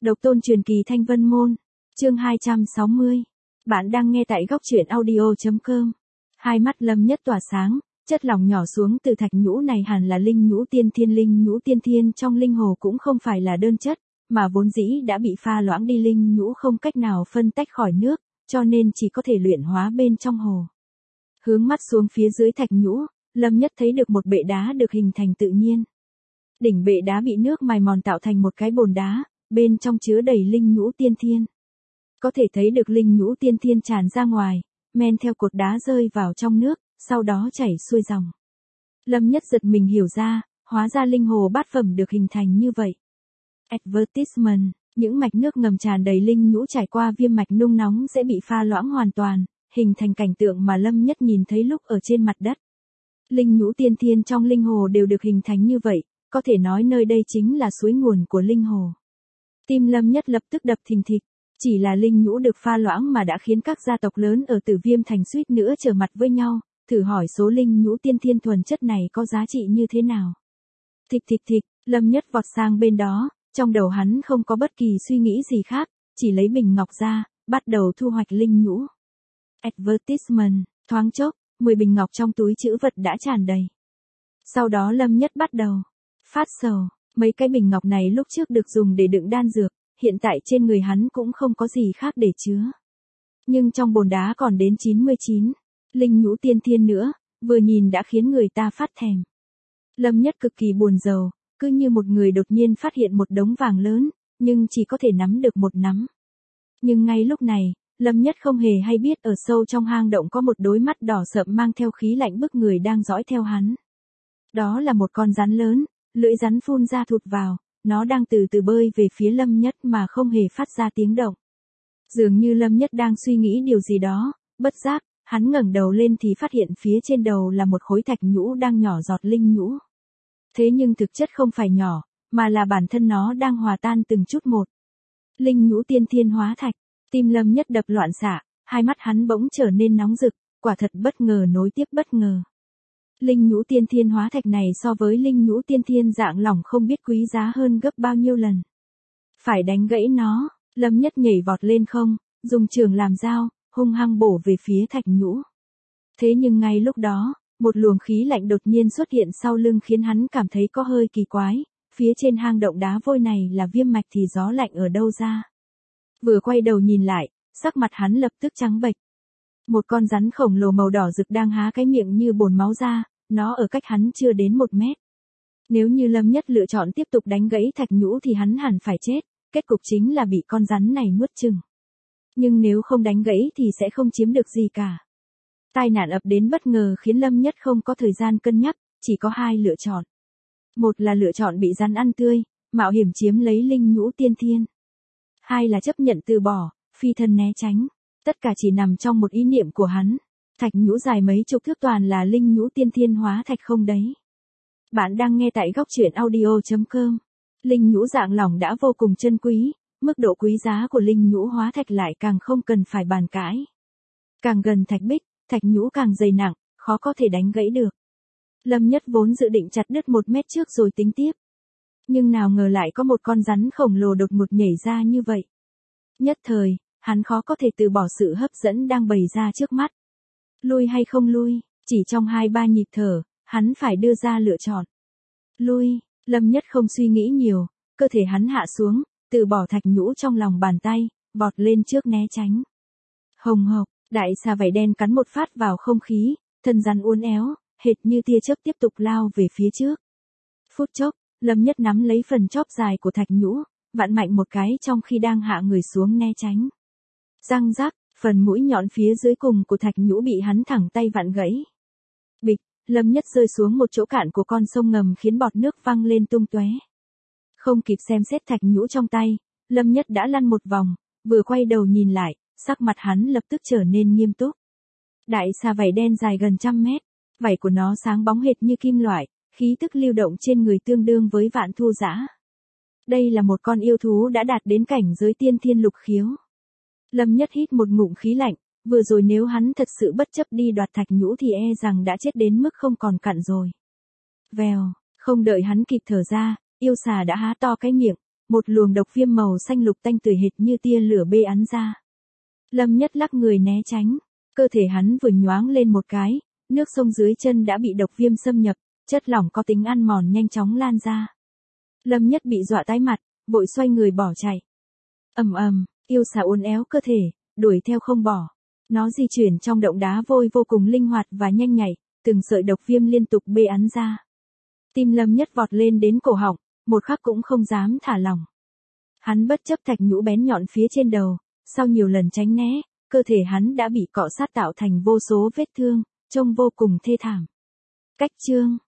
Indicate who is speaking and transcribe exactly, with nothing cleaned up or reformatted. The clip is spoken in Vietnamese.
Speaker 1: Độc tôn truyền kỳ Thanh Vân Môn, chương hai trăm sáu mươi. Bạn đang nghe tại góc truyện audio chấm com. Hai mắt Lâm Nhất tỏa sáng, chất lỏng nhỏ xuống từ thạch nhũ này hẳn là linh nhũ tiên thiên. Linh nhũ tiên thiên trong linh hồ cũng không phải là đơn chất, mà vốn dĩ đã bị pha loãng đi, linh nhũ không cách nào phân tách khỏi nước, cho nên chỉ có thể luyện hóa bên trong hồ. Hướng mắt xuống phía dưới thạch nhũ, Lâm Nhất thấy được một bệ đá được hình thành tự nhiên. Đỉnh bệ đá bị nước mài mòn tạo thành một cái bồn đá, bên trong chứa đầy linh nhũ tiên thiên. Có thể thấy được linh nhũ tiên thiên tràn ra ngoài, men theo cột đá rơi vào trong nước, sau đó chảy xuôi dòng. Lâm Nhất giật mình hiểu ra, hóa ra linh hồ bát phẩm được hình thành như vậy. Advertisement, những mạch nước ngầm tràn đầy linh nhũ trải qua viêm mạch nung nóng sẽ bị pha loãng hoàn toàn, hình thành cảnh tượng mà Lâm Nhất nhìn thấy lúc ở trên mặt đất. Linh nhũ tiên thiên trong linh hồ đều được hình thành như vậy, có thể nói nơi đây chính là suối nguồn của linh hồ. Tim Lâm Nhất lập tức đập thình thịch, chỉ là linh nhũ được pha loãng mà đã khiến các gia tộc lớn ở Tử Viêm Thành suýt nữa trở mặt với nhau, thử hỏi số linh nhũ tiên thiên thuần chất này có giá trị như thế nào. Thịch thịch thịch, Lâm Nhất vọt sang bên đó, trong đầu hắn không có bất kỳ suy nghĩ gì khác, chỉ lấy bình ngọc ra, bắt đầu thu hoạch linh nhũ. Advertisement, thoáng chốc, mười bình ngọc trong túi trữ vật đã tràn đầy. Sau đó Lâm Nhất bắt đầu phát sầu, mấy cái bình ngọc này lúc trước được dùng để đựng đan dược, hiện tại trên người hắn cũng không có gì khác để chứa. Nhưng trong bồn đá còn đến chín mươi chín linh nhũ tiên thiên nữa, vừa nhìn đã khiến người ta phát thèm. Lâm Nhất cực kỳ buồn rầu, cứ như một người đột nhiên phát hiện một đống vàng lớn, nhưng chỉ có thể nắm được một nắm. Nhưng ngay lúc này, Lâm Nhất không hề hay biết ở sâu trong hang động có một đôi mắt đỏ sậm mang theo khí lạnh bức người đang dõi theo hắn. Đó là một con rắn lớn, lưỡi rắn phun ra thụt vào, nó đang từ từ bơi về phía Lâm Nhất mà không hề phát ra tiếng động. Dường như Lâm Nhất đang suy nghĩ điều gì đó, bất giác, hắn ngẩng đầu lên thì phát hiện phía trên đầu là một khối thạch nhũ đang nhỏ giọt linh nhũ. Thế nhưng thực chất không phải nhỏ, mà là bản thân nó đang hòa tan từng chút một. Linh nhũ tiên thiên hóa thạch, tim Lâm Nhất đập loạn xạ, hai mắt hắn bỗng trở nên nóng rực, quả thật bất ngờ nối tiếp bất ngờ. Linh nhũ tiên thiên hóa thạch này so với linh nhũ tiên thiên dạng lỏng không biết quý giá hơn gấp bao nhiêu lần. Phải đánh gãy nó, Lâm Nhất nhảy vọt lên không, dùng trường làm dao, hung hăng bổ về phía thạch nhũ. Thế nhưng ngay lúc đó, một luồng khí lạnh đột nhiên xuất hiện sau lưng khiến hắn cảm thấy có hơi kỳ quái, phía trên hang động đá vôi này là viêm mạch thì gió lạnh ở đâu ra. Vừa quay đầu nhìn lại, sắc mặt hắn lập tức trắng bệch. Một con rắn khổng lồ màu đỏ rực đang há cái miệng như bồn máu ra, nó ở cách hắn chưa đến một mét. Nếu như Lâm Nhất lựa chọn tiếp tục đánh gãy thạch nhũ thì hắn hẳn phải chết, kết cục chính là bị con rắn này nuốt chửng. Nhưng nếu không đánh gãy thì sẽ không chiếm được gì cả. Tai nạn ập đến bất ngờ khiến Lâm Nhất không có thời gian cân nhắc, chỉ có hai lựa chọn. Một là lựa chọn bị rắn ăn tươi, mạo hiểm chiếm lấy linh nhũ tiên thiên. Hai là chấp nhận từ bỏ, phi thân né tránh. Tất cả chỉ nằm trong một ý niệm của hắn. Thạch nhũ dài mấy chục thước toàn là linh nhũ tiên thiên hóa thạch không đấy. Bạn đang nghe tại góc truyện audio chấm com. Linh nhũ dạng lỏng đã vô cùng chân quý, mức độ quý giá của linh nhũ hóa thạch lại càng không cần phải bàn cãi. Càng gần thạch bích, thạch nhũ càng dày nặng, khó có thể đánh gãy được. Lâm Nhất vốn dự định chặt đứt một mét trước rồi tính tiếp. Nhưng nào ngờ lại có một con rắn khổng lồ đột ngột nhảy ra như vậy. Nhất thời, hắn khó có thể từ bỏ sự hấp dẫn đang bày ra trước mắt. Lui hay không lui, chỉ trong hai ba nhịp thở, hắn phải đưa ra lựa chọn. Lui, Lâm Nhất không suy nghĩ nhiều, cơ thể hắn hạ xuống, từ bỏ thạch nhũ trong lòng bàn tay, vọt lên trước né tránh. Hồng hộc, đại xà vảy đen cắn một phát vào không khí, thân rắn uốn éo, hệt như tia chớp tiếp tục lao về phía trước. Phút chốc, Lâm Nhất nắm lấy phần chóp dài của thạch nhũ, vặn mạnh một cái trong khi đang hạ người xuống né tránh. Răng rắc, phần mũi nhọn phía dưới cùng của thạch nhũ bị hắn thẳng tay vặn gãy. Bịch, Lâm Nhất rơi xuống một chỗ cạn của con sông ngầm khiến bọt nước văng lên tung tóe. Không kịp xem xét thạch nhũ trong tay, Lâm Nhất đã lăn một vòng, vừa quay đầu nhìn lại, sắc mặt hắn lập tức trở nên nghiêm túc. Đại xà vảy đen dài gần trăm mét, vảy của nó sáng bóng hệt như kim loại, khí tức lưu động trên người tương đương với vạn thu dã. Đây là một con yêu thú đã đạt đến cảnh giới tiên thiên lục khiếu. Lâm Nhất hít một ngụm khí lạnh, vừa rồi nếu hắn thật sự bất chấp đi đoạt thạch nhũ thì e rằng đã chết đến mức không còn cặn rồi. Vèo, không đợi hắn kịp thở ra, yêu xà đã há to cái miệng, một luồng độc viêm màu xanh lục tanh tưởi hệt như tia lửa bê ắn ra. Lâm Nhất lắc người né tránh, cơ thể hắn vừa nhoáng lên một cái, nước sông dưới chân đã bị độc viêm xâm nhập, chất lỏng có tính ăn mòn nhanh chóng lan ra. Lâm Nhất bị dọa tái mặt, vội xoay người bỏ chạy. Ầm ầm, yêu xà uốn éo cơ thể, đuổi theo không bỏ. Nó di chuyển trong động đá vôi vô cùng linh hoạt và nhanh nhạy, từng sợi độc viêm liên tục bê ắn ra. Tim Lâm Nhất vọt lên đến cổ họng, một khắc cũng không dám thả lỏng. Hắn bất chấp thạch nhũ bén nhọn phía trên đầu, sau nhiều lần tránh né, cơ thể hắn đã bị cọ sát tạo thành vô số vết thương, trông vô cùng thê thảm. Cách chương